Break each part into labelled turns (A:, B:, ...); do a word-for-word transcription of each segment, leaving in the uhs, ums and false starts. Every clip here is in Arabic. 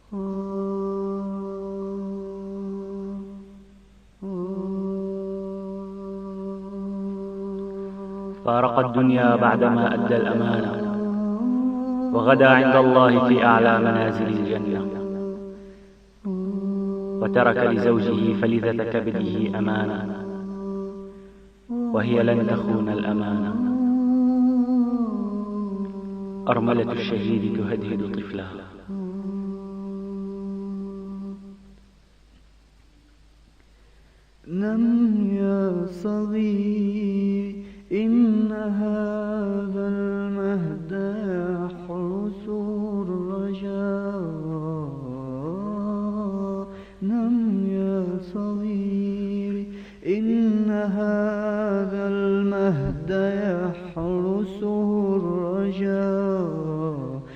A: فارق الدنيا بعدما أدى الأمانة، وغدا عند الله في أعلى منازل الجنة، وترك لزوجه فلذة كبده أمانة، وهي لن تخون الأمانة. أرملة الشهيد تهدهد طفلها.
B: نم يا صغير، إن هذا المهد يحرس الرجاء. نم يا صغير، إن هذا المهد يحرسه الرجاء.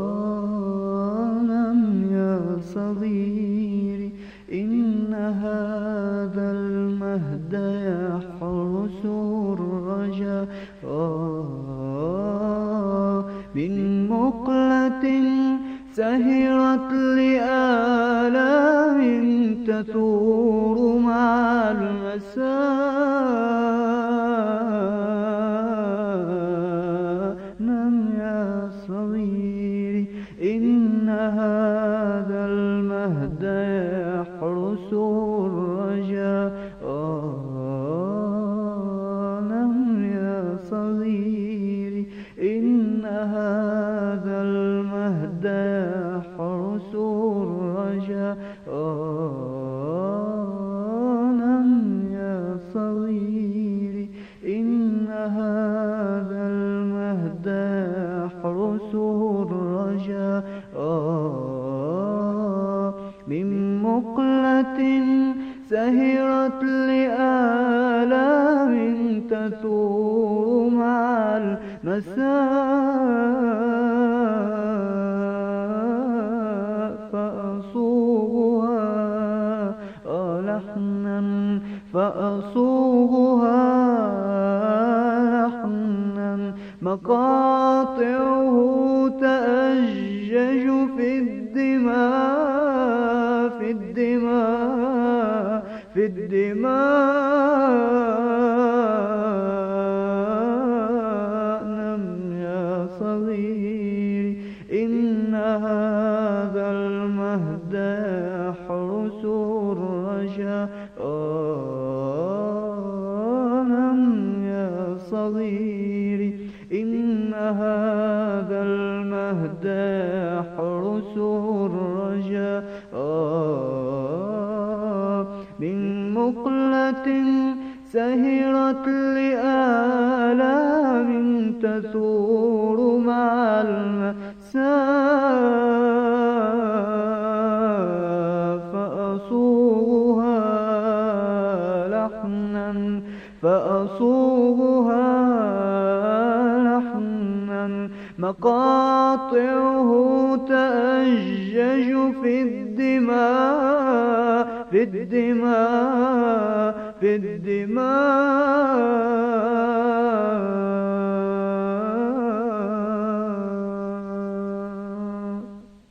B: نم يا صغير، إن هذا المهد يحرسه الرجاء. من مقلة سهرت لآلام تثور مع المساء. نم يا صغير، إن هذا المهد يحرسه الرجاء. نم يا صغير، إن هذا المهد يحرسه الرجاء. نم يا صغير، إن هذا المهد يحرسه الرجاء. من مقلة سهرت لآلام تثور مع المساء. فأصوغها لحنا فأصوغها لحنا مقاطعه تأجج في الدماء في الدماء في الدماء. نم يا صغير، إن هذا المهد يحرسه الرجاء. نم يا صغير، إن هذا المهد يحرسه الرجاء. من مقلة سهرت لآلام تثور مع المساء. فأصوغها لحنا فأصوغها لحنا مقاطعه تأجج في الدماء في الدماء في الدماء.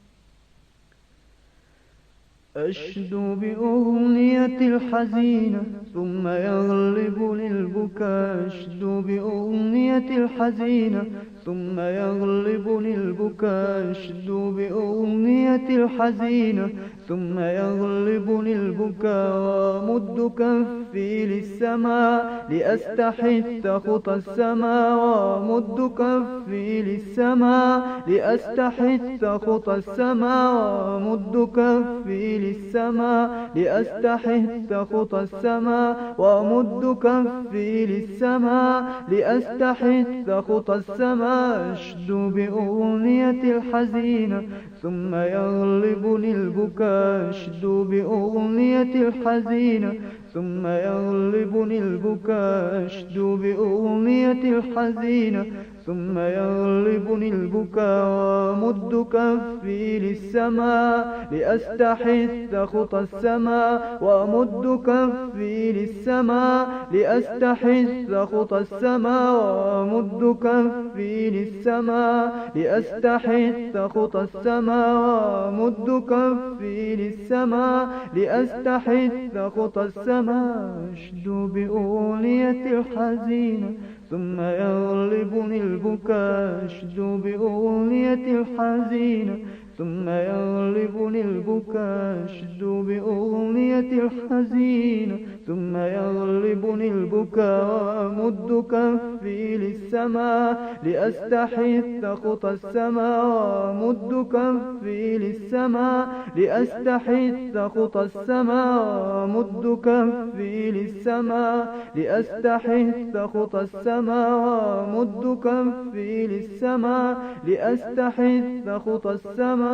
B: أشدو بأغنية الحزينة ثم يغلبني البكاء. أشدو بأغنية الحزينة ثم يغلبني البكاء. أشدو بأغنية الحزينة ثم يغلبني البكاء. وأمد كفي للسماء لأستحث خطى السماء. وأمد كفي للسماء لأستحث خطى السماء. وأمد كفي للسماء لأستحث خطى السماء. وأمد كفي للسماء لأستحث خطى السماء. أشدو بأغنية الحزينة ثم يغلبني البكاء. أشدو بأغنية الحزينة ثم يغلبني البكاء أشدو بأغنية الحزينة ثم يغلبني البكاء وأمد كفي للسماء لأستحث خطى السماء وأمد كفي للسماء لأستحث خطى السماء وأمد كفي للسماء لأستحث خطى السماء وأمد كفي للسماء لأستحث خطى السماء أشدو بأغنية الحزينة ثم يغلبني البكاء أشدو بأغنية الحزينة ثم يغلبني البكاء أشدو بأغنية الحزينة ثم يغلبني البكاء وأمد كفي للسماء لأستحث خطى السماء وأمد كفي للسماء لأستحث خطى السماء وأمد كفي للسماء لأستحث خطى السماء وأمد كفي للسماء لأستحث خطى السماء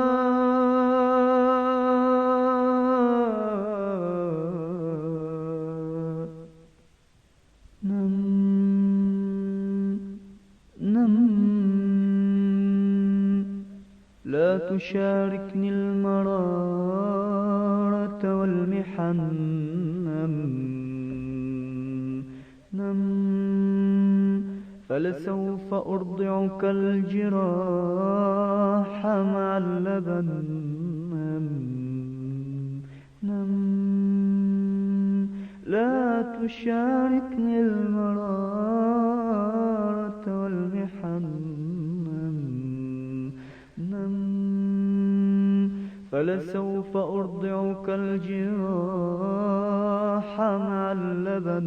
B: نم نم لا تشاركني المرارة والمحن نم نم فلسوف أرضعك الجراح مع اللبن نم نم لا تشاركني المرارة والمحن نم نم فلسوف أرضعك الجراح مع اللبن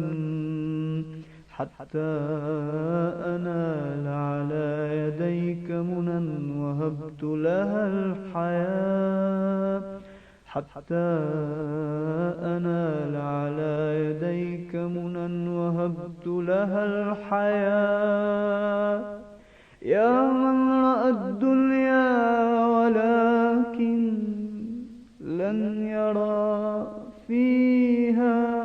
B: حتى أنال على يديك منى وهبت لها الحياة حتى أنال على يديك منى وهبت لها الحياة يا من رأى الدنيا ولكن لن يرى فيها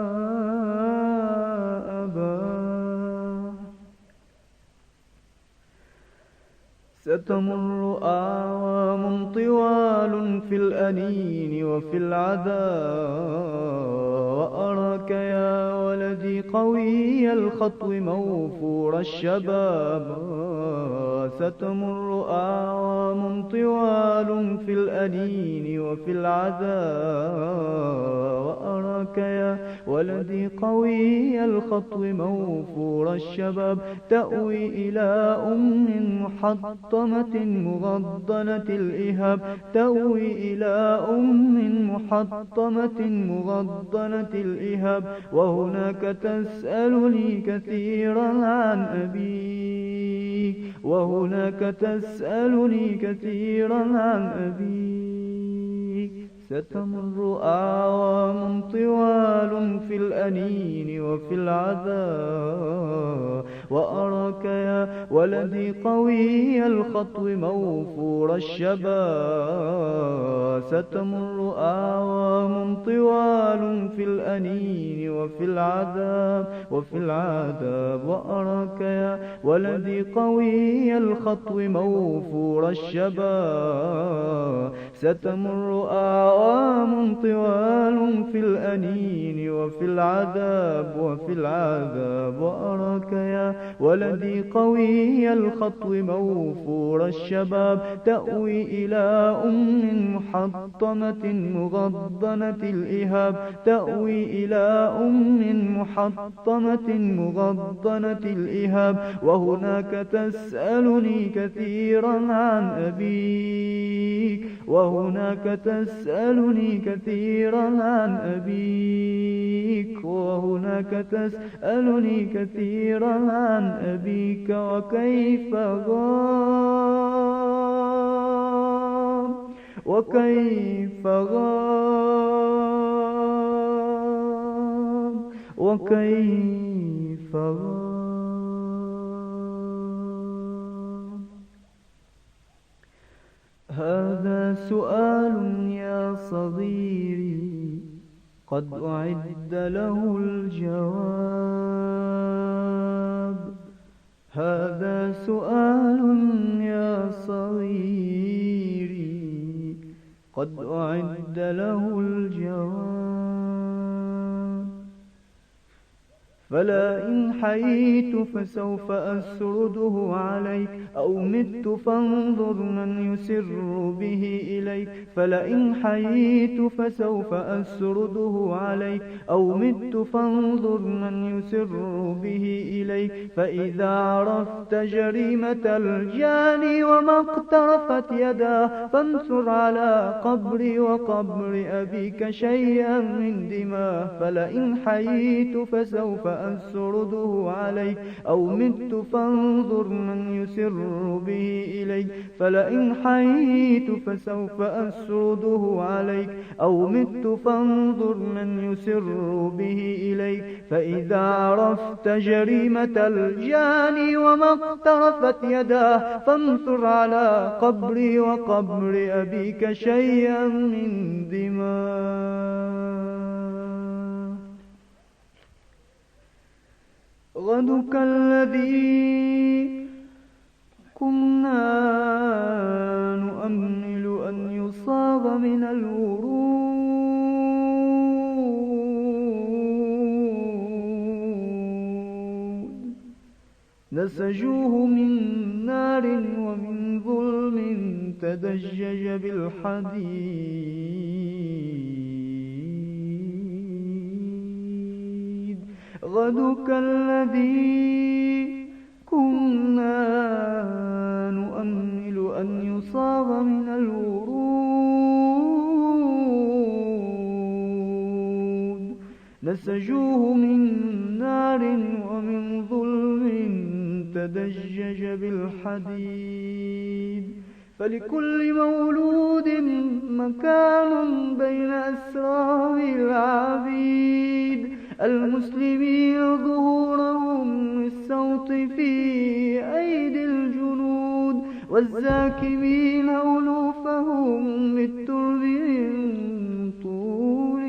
B: ستمر أعوام طوال في الأنين وفي العذاب وأراك يا ولدي قوي الخطو موفور الشباب ستمر أعوام طوال في الأنين وفي العذاب وأراك يا ولدي قوي الخطو موفور الشباب تأوي إلى أم محطمة مغضنة الإهاب تأوي إلى أم محطمة مغضنة الإهاب وهناك تسألني كثيرا عن أبيك وهناك تسألني كثيرا عن أبيك ستمر أعوام طوال في الأنين وفي العذاب وأراك يا ولدي قوي الخطو موفور الشباب ستمر أعوام طوال في الأنين وفي العذاب وفي العذاب وأراك يا ولدي قوي الخطو موفور الشباب ستمر أعوام طوال في الأنين وفي العذاب وفي العذاب وأراك يا ولدي قوي الخطو موفور الشباب تأوي إلى أم محطمة مغضنة الإهاب تأوي إلى أم محطمة مغضنة الإهاب وهناك تسألني كثيرا عن أبيك وهناك تسألني كثيرا عن أبيك وهناك تسألني كثيرا عن أبيك وكيف غاب وكيف غاب وكيف غاب هذا سؤال يا صغيري قد أعد له الجواب. هذا سؤال يا صغيري، قد أعد له الجواب. فلا إن حييت فسوف أسرده عليك، أو مت فانظر من يسر به إليك. فلئن حييت فسوف أسرده عليك، أو مت فانظر من يسر به إليك. فإذا عرفت جريمة الجاني وما اقترفت يداه، فانثر على قبري وقبر أبيك شيئا من دماه. فلئن حييت فسوف أسرده عليك، أو مت فانظر من يسر به إليك. فلئن حييت فسوف أسرده عليك، أو مت فانظر من يسر به إليك. فإذا عرفت جريمة الجاني وما اقترفت يداه، فانثر على قبري وقبر أبيك شيئا من دماه. غدك الذي كنا نؤمل أن يصاب من الورود، نسجوه من نار ومن ظلم تدجج بالحديد. غدك الذي كنا نؤمل أن يصاب من الورود، نسجوه من نار ومن ظلم تدجج بالحديد. فلكل مولود مكان بين أسرار العبيد، المسلمين ظهورهم للصوت في أيدي الجنود، والزاكمين ألوفهم للترب من طول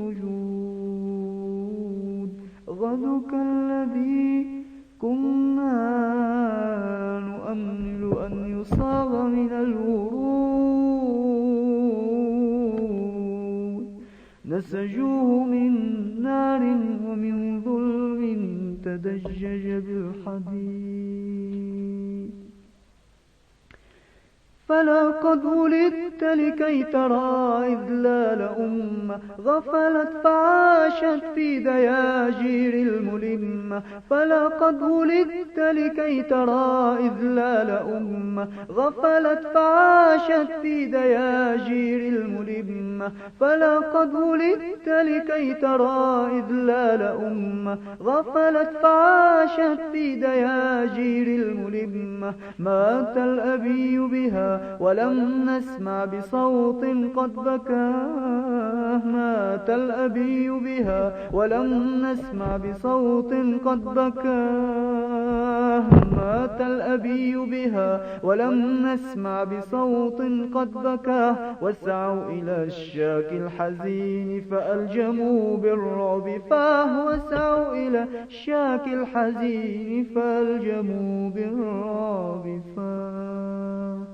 B: السجود. غدك الذي كنا نؤمل أن يصاب من الورود، نسجوه من نار ومن ظلم تدجج بالحديد. فلقد ولدت لكي ترى إذلال أمة غفلت فعاشت في دياجير الملمة. فلقد ولدت لكي ترى إذلال أمة غفلت فعاشت في دياجير الملمة. فلقد ولدت لكي ترى إذلال أمة غفلت فعاشت في دياجير الملمة. مات الأبي بها ولم نسمع بصوت قد بكاه. مات الأبي بها ولم نسمع بصوت قد بكاه. مات الأبي بها ولم نسمع بصوت قد بكاه. وسعوا إلى الشاك الحزين فألجموا بالرعب فاه. وسعوا إلى الشاك الحزين فألجموا بالرعب فاه.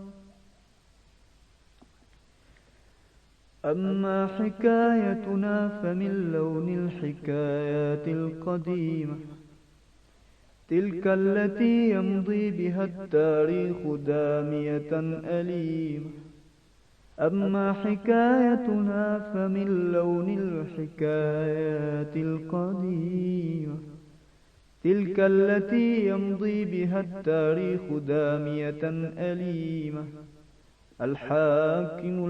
B: أما حكايتنا فمن لون الحكايات القديمة، تلك التي يمضي بها التاريخ دامية أليمة. أما حكايتنا فمن لون الحكايات القديمة، تلك التي يمضي بها التاريخ دامية أليمة. الحاكم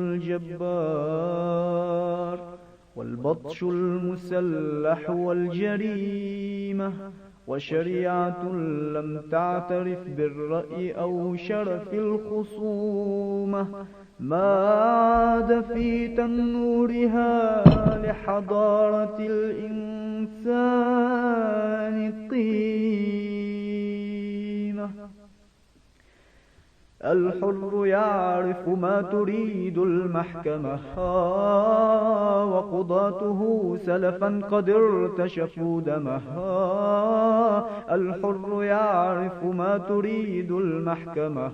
B: الجبار والبطش المسلح والجريمة، وشريعة لم تعترف بالرأي أو شرف الخصومة. ما عاد في تنورها لحضارة الإنسان قيمة. الحر يعرف ما تريد المحكمة، وقضاته سلفا قد ارتشفوا دمه. الحر يعرف ما تريد المحكمة،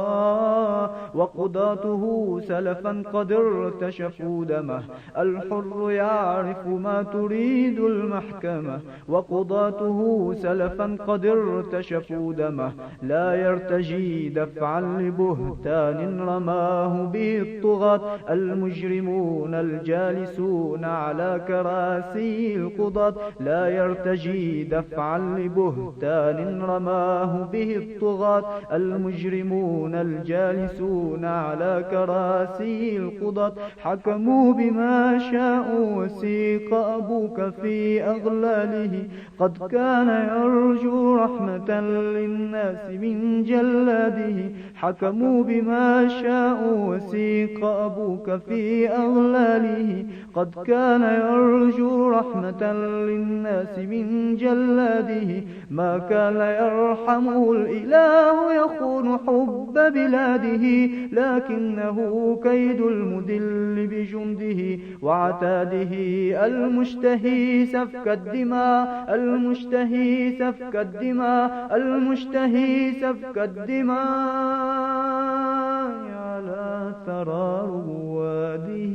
B: وقضاته سلفا قد ارتشفوا دمه. الحر يعرف ما تريد المحكمة، وقضاته سلفا قد ارتشفوا دمه. لا يرتجي دفعا لبهتان رماه به الطغاة، المجرمون الجالسون على كراسي القضاة. لا يرتجي دفعا لبهتان رماه به الطغاة، المجرمون الجالسون على كراسي القضاة. حكموا بما شاءوا وسيق أبوك في أغلاله، قد كان يرجو رحمة للناس من جلاده. حكموا بما شاءوا وسيق أبوك في أغلاله، قد كان يرجو رحمة للناس من جلاده. ما كان يرحمه الإله يخون حب بلاده، لكنه كيد المدل بجنده وعتاده. المشتهي سفك الدماء، المشتهي سفك الدماء، المشتهي سفك الدماء على ثرى رواده.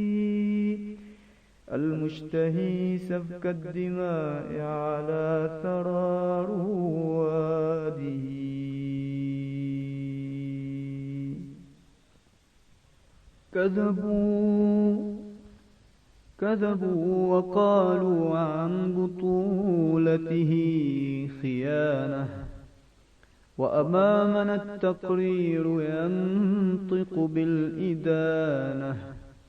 B: المشتهي سفك الدماء على ثرى رواده. كذبوا كذبوا وقالوا عن بطولته خيانة، وأمامنا التقرير ينطق بالإدانة.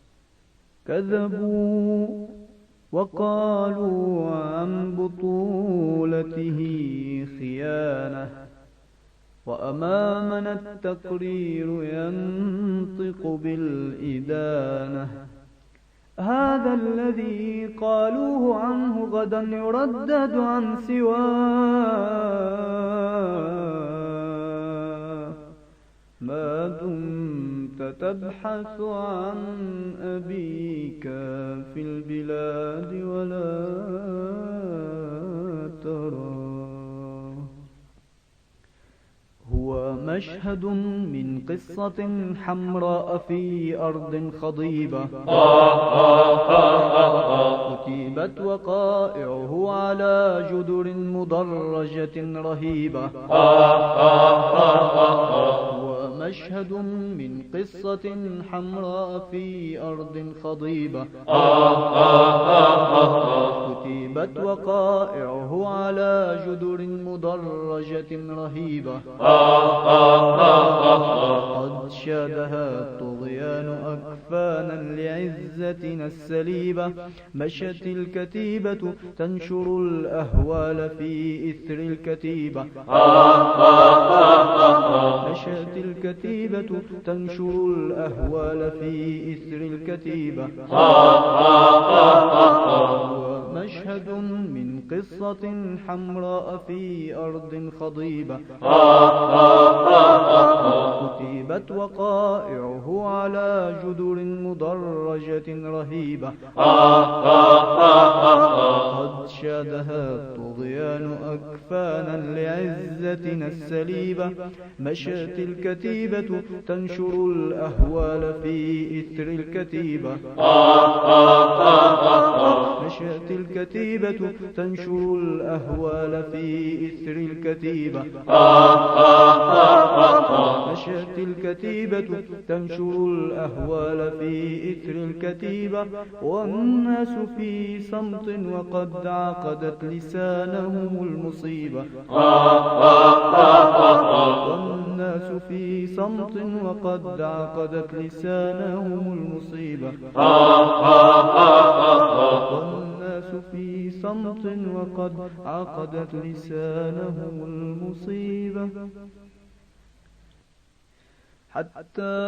B: كذبوا وقالوا عن بطولته خيانة، وأمامنا التقرير ينطق بالإدانة. هذا الذي قالوه عنه غدا يردد عن سواه، ما دمت تبحث عن أبيك في البلاد ولا تراه. هو مشهد من قصة حمراء في أرض خضيبة، كتبت وقائعه على جدر مدرجة رهيبة. هو مشهد من قصة حمراء في أرض خضيبة، كتبت وقائعه على جدر مدرجة رهيبة. قد شادها الطغيان أكفانا لعزتنا السليبة. مشت الكتيبة تنشر الأهوال في إثر الكتيبة. مشت الكتيبة تنشر الأهوال في إثر الكتيبة. مشهد من قصة حمراء في أرض خضيبة، كتبت وقائعه على جدر مدرجة رهيبة. قد شادها الطغيان أكفانا لعزتنا السليبة. مشت الكتيبة تنشر الأهوال في إثر الكتيبة. مشت الكتيبة تنشر الأهوال في إثر الكتيبة. مشت الكتيبة تنشر الأهوال في إثر الكتيبة. والناس في صمت وقد عقدت لسانهم المصيبة. والناس في صمت وقد عقدت لسانهم المصيبة. والناس في صمت وقد عقدت لسانهم المصيبة. حتى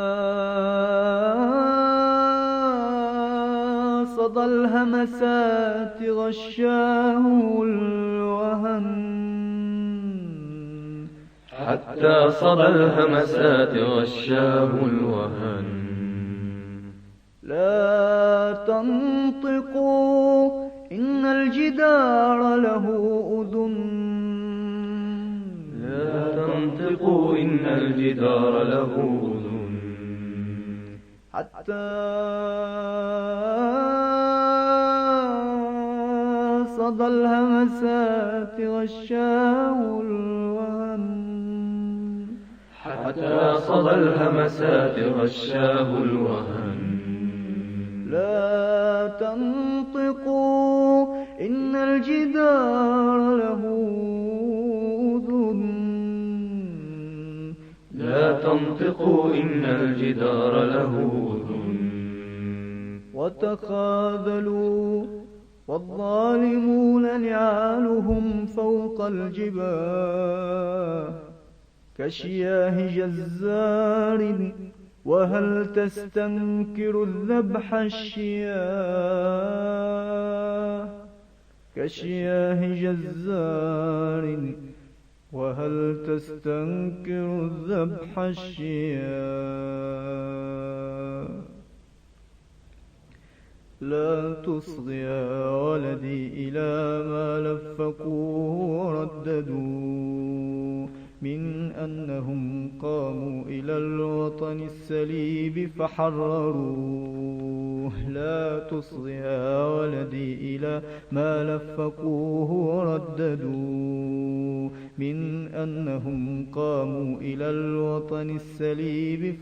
B: صدى الهمسات غشاه الوهن.
C: حتى صدى الهمسات غشاه الوهن.
B: لا تنطقوا إن الجدار له أذن.
C: لا تنطقوا إن الجدار له أذن.
B: حتى صدى الهمسات غشاه الوهن.
C: حتى صدى الهمسات غشاه الوهن.
B: لا تنطقوا إن الجدار له أذن.
C: لا تنطقوا إن الجدار له أذن.
B: وتخاذلوا والظالمون نعالهم فوق الجباه كشياه جزار. وهل تستنكر الذبح الشياه كشياه جزار. وهل تستنكر الذبح الشياه. لا تصغي يا ولدي إلى ما لفقوه ورددوا من أنهم قاموا إلى الوطن السليب فحرروه. لا تصغي يا ولدي إلى ما لفقوه ورددوا من أنهم قاموا إلى الوطن السليب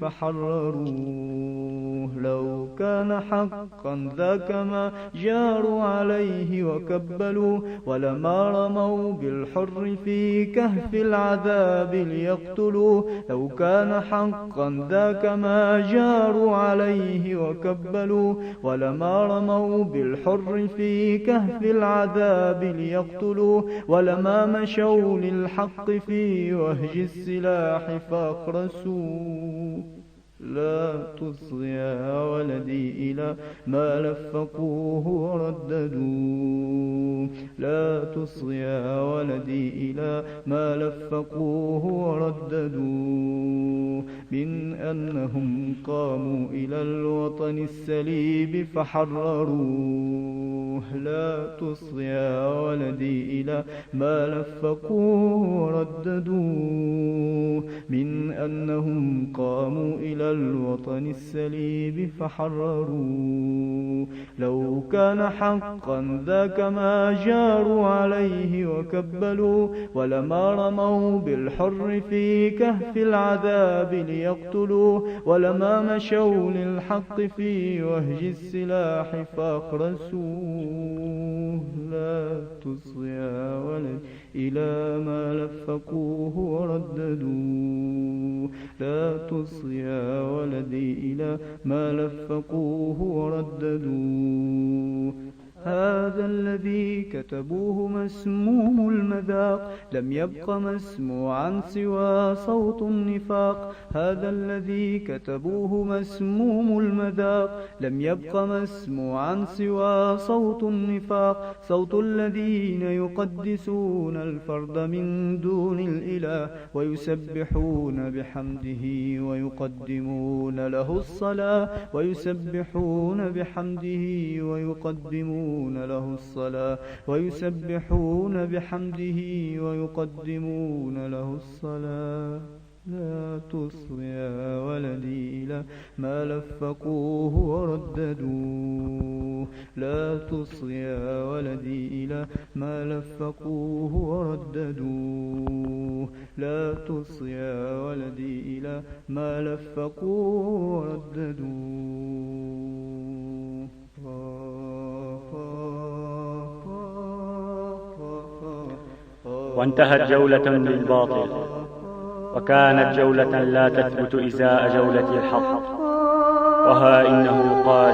B: فحرروه. لو كان حقا ذاك ما جاروا عليه وكبلوا ولما رموا بالحر في كهف العذاب ليقتلوا. لو كان حقا ذاك ما جاروا عليه وكبلوا ولما رموا بالحر في كهف العذاب ليقتلوا. ولما مشوا للحق في وهج السلاح فأخرسوا. لا تصغي يا ولدي إلى ما لفقوه ورددوا. لا تصغي يا ولدي إلى ما لفقوه ورددوا من أنهم قاموا إلى الوطن السليب فحرروه. لا تصغي يا ولدي إلى ما لفقوه ورددوا من أنهم قاموا إلى الوطن السليب فحرروه. لو كان حقا ذاك ما جاروا عليه وكبلوا ولما رموا بالحر في كهف العذاب ليقتلوا. ولما مشوا للحق في وهج السلاح فأخرسوه. لا تصغي يا ولد إلى ما لفقوه ورددوا. لا تصغي يا ولدي إلى ما لفقوه ورددوا. هذا الذي كتبوه مسموم المذاق لم يبق مسموعا سوى صوت النفاق. هذا الذي كتبوه مسموم المذاق لم يبق مسموعا سوى صوت النفاق. صوت الذين يقدسون الفرد من دون الإله ويسبحون بحمده ويقدمون له الصلاة. ويسبحون بحمده ويقدمون له الصلاة. ويسبحون بحمده ويقدمون له الصلاة. لا تصغي يا ولدي إلى ما لفقوه ورددوه. لا تصغي يا ولدي إلى ما لفقوه ورددوه. لا تصغي يا ولدي إلى ما لفقوه ورددوه.
A: وانتهت جولة بالباطل وكانت جولة لا تثبت إزاء جولة الحق. وها إنه قال